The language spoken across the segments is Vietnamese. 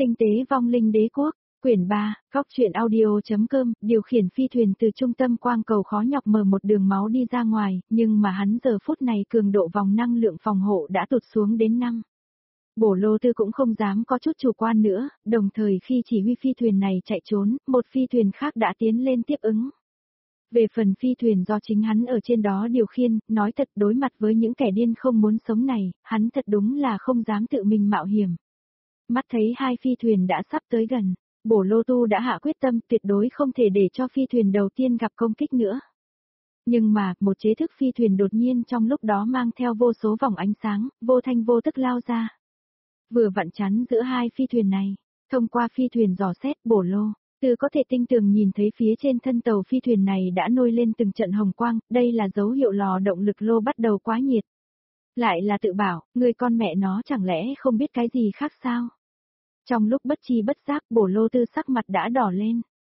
Tinh tế vong linh đế quốc, quyển 3, góc truyện audio.com, điều khiển phi thuyền từ trung tâm quang cầu khó nhọc mở một đường máu đi ra ngoài, nhưng mà hắn giờ phút này cường độ vòng năng lượng phòng hộ đã tụt xuống đến 5. Bổ Lô Tư cũng không dám có chút chủ quan nữa, đồng thời khi chỉ huy phi thuyền này chạy trốn, một phi thuyền khác đã tiến lên tiếp ứng. Về phần phi thuyền do chính hắn ở trên đó điều khiển, nói thật đối mặt với những kẻ điên không muốn sống này, hắn thật đúng là không dám tự mình mạo hiểm. Mắt thấy hai phi thuyền đã sắp tới gần, Bổ Lô Tu đã hạ quyết tâm tuyệt đối không thể để cho phi thuyền đầu tiên gặp công kích nữa. Nhưng mà, một chế thức phi thuyền đột nhiên trong lúc đó mang theo vô số vòng ánh sáng, vô thanh vô tức lao ra. Vừa vặn chắn giữa hai phi thuyền này, thông qua phi thuyền dò xét Bổ Lô Tư có thể tinh tường nhìn thấy phía trên thân tàu phi thuyền này đã nôi lên từng trận hồng quang, đây là dấu hiệu lò động lực lô bắt đầu quá nhiệt. Lại là tự bảo, người con mẹ nó chẳng lẽ không biết cái gì khác sao? Trong lúc bất chi bất giác Bổ Lô Tư sắc mặt đã đỏ lên.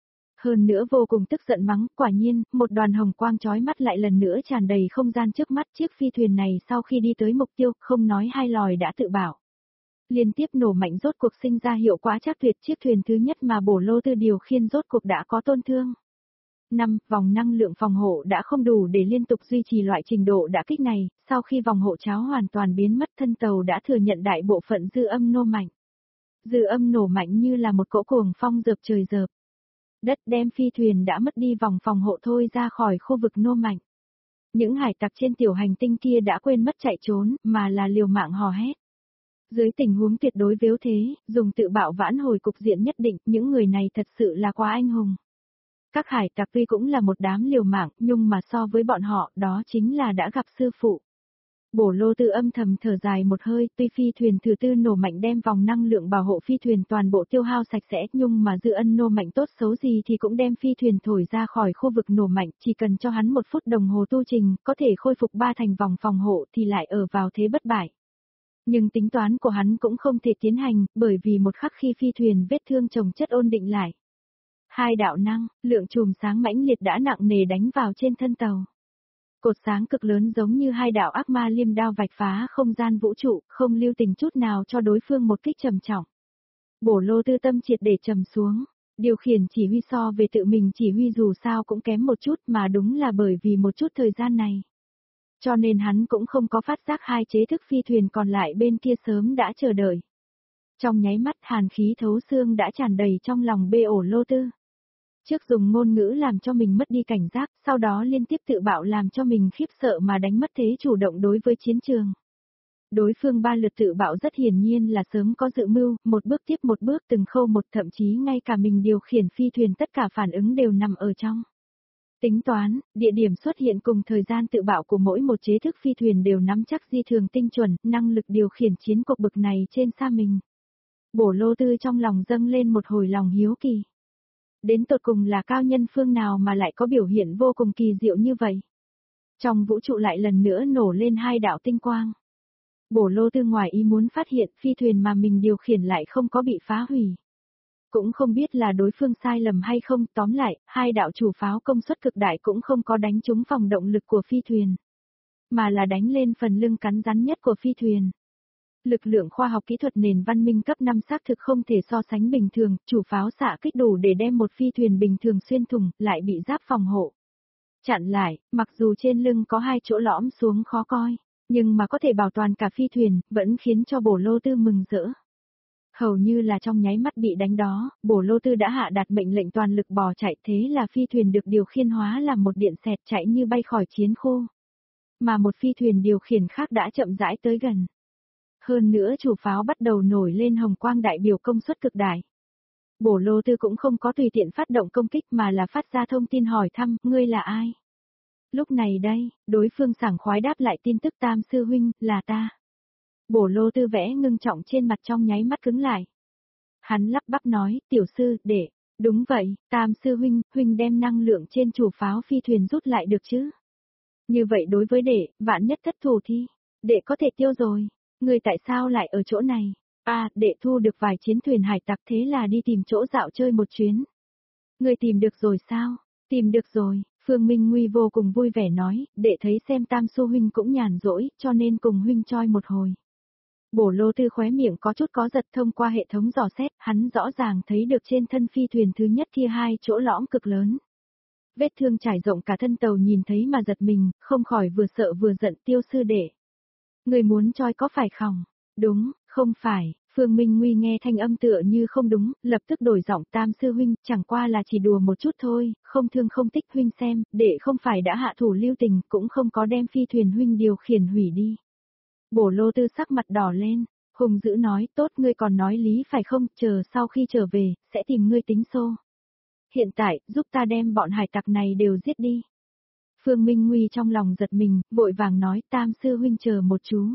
Hơn nữa vô cùng tức giận mắng, quả nhiên, một đoàn hồng quang chói mắt lại lần nữa tràn đầy không gian trước mắt chiếc phi thuyền này sau khi đi tới mục tiêu, không nói hai lời đã tự bảo. Liên tiếp nổ mạnh rốt cuộc sinh ra hiệu quả chắc tuyệt chiếc thuyền thứ nhất mà Bổ Lô Tư điều khiển rốt cuộc đã có tổn thương. 5. Vòng năng lượng phòng hộ đã không đủ để liên tục duy trì loại trình độ đả kích này, sau khi vòng hộ cháo hoàn toàn biến mất thân tàu đã thừa nhận đại bộ phận dư âm nô mạnh. Dư âm nổ mạnh như là một cỗ cuồng phong dợp trời dợp. Đất đem phi thuyền đã mất đi vòng phòng hộ thôi ra khỏi khu vực nô mạnh. Những hải tặc trên tiểu hành tinh kia đã quên mất chạy trốn, mà là liều mạng hò hét. Dưới tình huống tuyệt đối vếu thế, dùng tự bạo vãn hồi cục diện nhất định, những người này thật sự là quá anh hùng. Các hải tặc tuy cũng là một đám liều mạng, nhưng mà so với bọn họ, đó chính là đã gặp sư phụ. Bổ Lô Tư âm thầm thở dài một hơi, tuy phi thuyền thứ tư nổ mạnh đem vòng năng lượng bảo hộ phi thuyền toàn bộ tiêu hao sạch sẽ, nhưng mà dư ân nổ mạnh tốt xấu gì thì cũng đem phi thuyền thổi ra khỏi khu vực nổ mạnh, chỉ cần cho hắn 1 phút đồng hồ tu trình, có thể khôi phục 3 thành vòng phòng hộ thì lại ở vào thế bất bại. Nhưng tính toán của hắn cũng không thể tiến hành, bởi vì một khắc khi phi thuyền vết thương chồng chất ổn định lại. Hai đạo năng, lượng chùm sáng mãnh liệt đã nặng nề đánh vào trên thân tàu. Cột sáng cực lớn giống như hai đạo ác ma liêm đao vạch phá không gian vũ trụ, không lưu tình chút nào cho đối phương một kích trầm trọng. Bổ Lô Tư tâm triệt để trầm xuống, điều khiển chỉ huy so về tự mình chỉ huy dù sao cũng kém một chút mà đúng là bởi vì một chút thời gian này. Cho nên hắn cũng không có phát giác hai chế thức phi thuyền còn lại bên kia sớm đã chờ đợi. Trong nháy mắt hàn khí thấu xương đã tràn đầy trong lòng Bổ Lô Tư. Trước dùng ngôn ngữ làm cho mình mất đi cảnh giác, sau đó liên tiếp tự bạo làm cho mình khiếp sợ mà đánh mất thế chủ động đối với chiến trường. Đối phương 3 lượt tự bạo rất hiển nhiên là sớm có dự mưu, một bước tiếp một bước từng khâu một, thậm chí ngay cả mình điều khiển phi thuyền tất cả phản ứng đều nằm ở trong. Tính toán, địa điểm xuất hiện cùng thời gian tự bạo của mỗi một chế thức phi thuyền đều nắm chắc di thường tinh chuẩn, năng lực điều khiển chiến cuộc bực này trên xa mình. Bổ Lô Tư trong lòng dâng lên một hồi lòng hiếu kỳ. Đến tột cùng là cao nhân phương nào mà lại có biểu hiện vô cùng kỳ diệu như vậy. Trong vũ trụ lại lần nữa nổ lên 2 đạo tinh quang. Bổ Lô Tư ngoài ý muốn phát hiện phi thuyền mà mình điều khiển lại không có bị phá hủy. Cũng không biết là đối phương sai lầm hay không, tóm lại, 2 đạo chủ pháo công suất cực đại cũng không có đánh trúng phòng động lực của phi thuyền. Mà là đánh lên phần lưng cắn rắn nhất của phi thuyền. Lực lượng khoa học kỹ thuật nền văn minh cấp 5 xác thực không thể so sánh bình thường, chủ pháo xạ kích đủ để đem một phi thuyền bình thường xuyên thủng, lại bị giáp phòng hộ. Chặn lại, mặc dù trên lưng có 2 chỗ lõm xuống khó coi, nhưng mà có thể bảo toàn cả phi thuyền, vẫn khiến cho Bổ Lô Tư mừng rỡ. Hầu như là trong nháy mắt bị đánh đó, Bổ Lô Tư đã hạ đạt mệnh lệnh toàn lực bỏ chạy, thế là phi thuyền được điều khiển hóa làm một điện xẹt chạy như bay khỏi chiến khu. Mà một phi thuyền điều khiển khác đã chậm rãi tới gần. Hơn nữa chủ pháo bắt đầu nổi lên hồng quang đại biểu công suất cực đại. Bổ Lô Tư cũng không có tùy tiện phát động công kích mà là phát ra thông tin hỏi thăm, ngươi là ai? Lúc này đây, đối phương sảng khoái đáp lại tin tức Tam sư huynh, là ta. Bổ Lô Tư vẽ ngưng trọng trên mặt trong nháy mắt cứng lại. Hắn lắp bắp nói, tiểu sư, để, đúng vậy, Tam sư huynh, huynh đem năng lượng trên chủ pháo phi thuyền rút lại được chứ? Như vậy đối với đệ, vạn nhất thất thủ thì, đệ có thể tiêu rồi. Người tại sao lại ở chỗ này? À, đệ thu được vài chiến thuyền hải tặc thế là đi tìm chỗ dạo chơi một chuyến. Người tìm được rồi sao? Tìm được rồi, Phương Minh Nguy vô cùng vui vẻ nói, đệ thấy xem Tam Su huynh cũng nhàn rỗi, cho nên cùng huynh choi một hồi. Bổ Lô Tư khóe miệng có chút có giật, thông qua hệ thống dò xét, hắn rõ ràng thấy được trên thân phi thuyền thứ nhất kia hai chỗ lõm cực lớn. Vết thương trải rộng cả thân tàu, nhìn thấy mà giật mình, không khỏi vừa sợ vừa giận. Tiêu sư đệ, người muốn choi có phải không? Đúng, không phải. Phương Minh Nguy nghe thanh âm tựa như không đúng, lập tức đổi giọng. Tam sư huynh, chẳng qua là chỉ đùa một chút thôi, không thương không tích. Huynh xem, đệ không phải đã hạ thủ lưu tình, cũng không có đem phi thuyền huynh điều khiển hủy đi. Bổ Lô Tư sắc mặt đỏ lên, hùng dữ nói, tốt, ngươi còn nói lý phải không, chờ sau khi trở về, sẽ tìm ngươi tính xô. Hiện tại, giúp ta đem bọn hải tặc này đều giết đi. Phương Minh Nguy trong lòng giật mình, vội vàng nói, Tam sư huynh chờ một chú.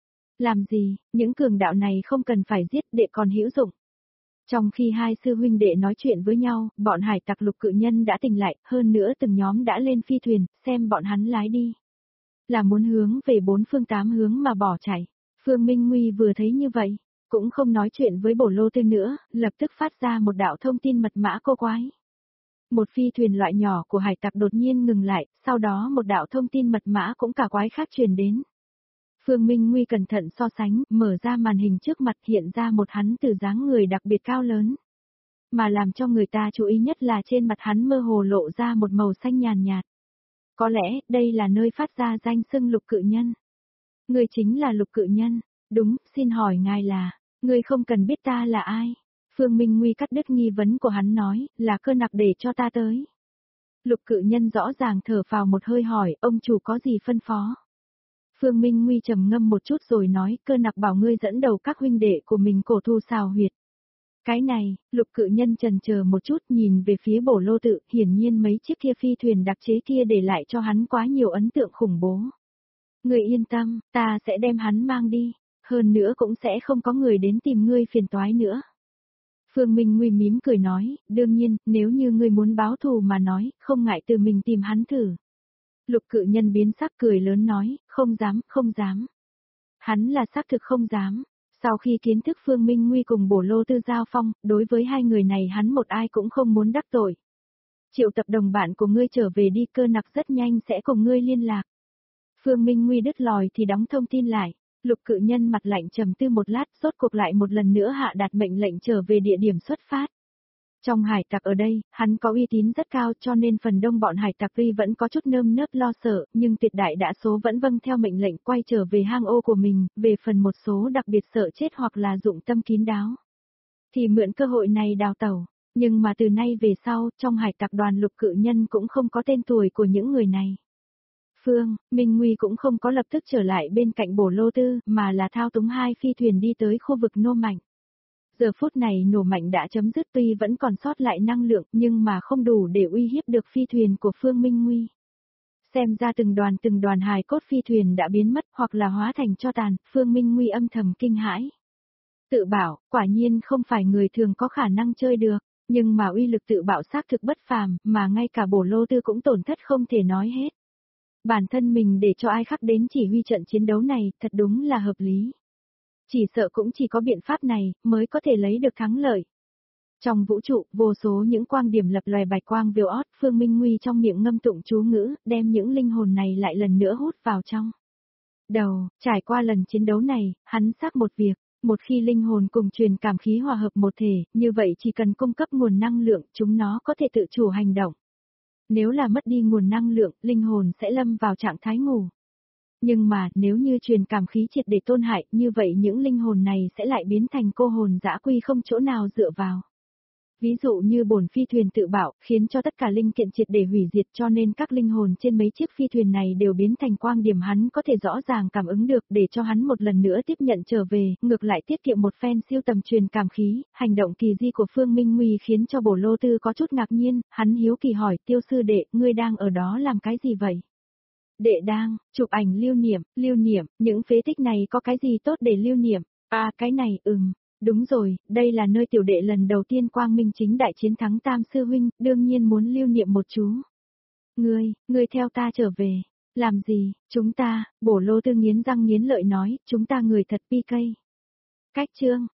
Làm gì, những cường đạo này không cần phải giết, đệ còn hữu dụng. Trong khi hai sư huynh đệ nói chuyện với nhau, bọn hải tặc Lục Cự Nhân đã tỉnh lại, hơn nữa từng nhóm đã lên phi thuyền, xem bọn hắn lái đi. Là muốn hướng về bốn phương tám hướng mà bỏ chạy. Phương Minh Nguy vừa thấy như vậy, cũng không nói chuyện với Bổ Lô Tư nữa, lập tức phát ra một đạo thông tin mật mã cô quái. Một phi thuyền loại nhỏ của hải tặc đột nhiên ngừng lại, sau đó một đạo thông tin mật mã cũng cả quái khác truyền đến. Phương Minh Nguy cẩn thận so sánh, mở ra màn hình trước mặt, hiện ra một hắn từ dáng người đặc biệt cao lớn. Mà làm cho người ta chú ý nhất là trên mặt hắn mơ hồ lộ ra một màu xanh nhàn nhạt. Có lẽ, đây là nơi phát ra danh xưng Lục Cự Nhân. Người chính là Lục Cự Nhân. Đúng, xin hỏi ngài là, người không cần biết ta là ai. Phương Minh Nguy cắt đứt nghi vấn của hắn nói, là Cơ Nặc để cho ta tới. Lục Cự Nhân rõ ràng thở phào một hơi hỏi, ông chủ có gì phân phó. Phương Minh Nguy trầm ngâm một chút rồi nói, Cơ Nặc bảo ngươi dẫn đầu các huynh đệ của mình cổ thu xào huyệt. Cái này, Lục Cự Nhân chần chờ một chút, nhìn về phía Bổ Lô Tự, hiển nhiên mấy chiếc kia phi thuyền đặc chế kia để lại cho hắn quá nhiều ấn tượng khủng bố. Ngươi yên tâm, ta sẽ đem hắn mang đi, hơn nữa cũng sẽ không có người đến tìm ngươi phiền toái nữa. Phương Minh Nguy mím cười nói, đương nhiên, nếu như ngươi muốn báo thù mà nói, không ngại từ mình tìm hắn thử. Lục Cự Nhân biến sắc cười lớn nói, không dám, không dám. Hắn là xác thực không dám. Sau khi kiến thức Phương Minh Nguy cùng Bổ Lô Tư giao phong, đối với hai người này hắn một ai cũng không muốn đắc tội. Triệu tập đồng bạn của ngươi trở về đi, Cơ Nặc rất nhanh sẽ cùng ngươi liên lạc. Phương Minh Nguy đứt lòi thì đóng thông tin lại. Lục Cự Nhân mặt lạnh trầm tư một lát, rốt cuộc lại một lần nữa hạ đạt mệnh lệnh trở về địa điểm xuất phát. Trong hải tặc ở đây, hắn có uy tín rất cao cho nên phần đông bọn hải tặc tuy vẫn có chút nơm nớp lo sợ, nhưng tuyệt đại đa số vẫn vâng theo mệnh lệnh quay trở về hang ô của mình, về phần một số đặc biệt sợ chết hoặc là dụng tâm kín đáo. Thì mượn cơ hội này đào tẩu, nhưng mà từ nay về sau, trong hải tặc đoàn Lục Cự Nhân cũng không có tên tuổi của những người này. Phương, Minh Nguy cũng không có lập tức trở lại bên cạnh Bổ Lô Tư, mà là thao túng hai phi thuyền đi tới khu vực nô mạnh. Giờ phút này nổ mạnh đã chấm dứt, tuy vẫn còn sót lại năng lượng, nhưng mà không đủ để uy hiếp được phi thuyền của Phương Minh Nguy. Xem ra từng đoàn hài cốt phi thuyền đã biến mất hoặc là hóa thành tro tàn, Phương Minh Nguy âm thầm kinh hãi. Tự bảo, quả nhiên không phải người thường có khả năng chơi được, nhưng mà uy lực tự bảo xác thực bất phàm, mà ngay cả Bổ Lô Tư cũng tổn thất không thể nói hết. Bản thân mình để cho ai khác đến chỉ huy trận chiến đấu này, thật đúng là hợp lý. Chỉ sợ cũng chỉ có biện pháp này, mới có thể lấy được thắng lợi. Trong vũ trụ, vô số những quang điểm lập lòe bạch quang viêu ót, Phương Minh Nguy trong miệng ngâm tụng chú ngữ, đem những linh hồn này lại lần nữa hút vào trong. Trải qua lần chiến đấu này, hắn xác một việc, một khi linh hồn cùng truyền cảm khí hòa hợp một thể, như vậy chỉ cần cung cấp nguồn năng lượng, chúng nó có thể tự chủ hành động. Nếu là mất đi nguồn năng lượng, linh hồn sẽ lâm vào trạng thái ngủ. Nhưng mà, nếu như truyền cảm khí triệt để tôn hại, như vậy những linh hồn này sẽ lại biến thành cô hồn dã quy không chỗ nào dựa vào. Ví dụ như bổn phi thuyền tự bảo, khiến cho tất cả linh kiện triệt để hủy diệt cho nên các linh hồn trên mấy chiếc phi thuyền này đều biến thành quang điểm hắn có thể rõ ràng cảm ứng được để cho hắn một lần nữa tiếp nhận trở về, ngược lại tiết kiệm một phen siêu tầm truyền cảm khí, hành động kỳ di của Phương Minh Nguy khiến cho Bổ Lô Tư có chút ngạc nhiên, hắn hiếu kỳ hỏi Tiêu sư đệ, ngươi đang ở đó làm cái gì vậy? Đệ đang, chụp ảnh lưu niệm, những phế tích này có cái gì tốt để lưu niệm? À cái này, đúng rồi, đây là nơi tiểu đệ lần đầu tiên quang minh chính đại chiến thắng Tam sư huynh, đương nhiên muốn lưu niệm một chú. Ngươi theo ta trở về. Làm gì, chúng ta, Bổ Lô Tư nghiến răng nghiến lợi nói, chúng ta người thật PK. Cách chương.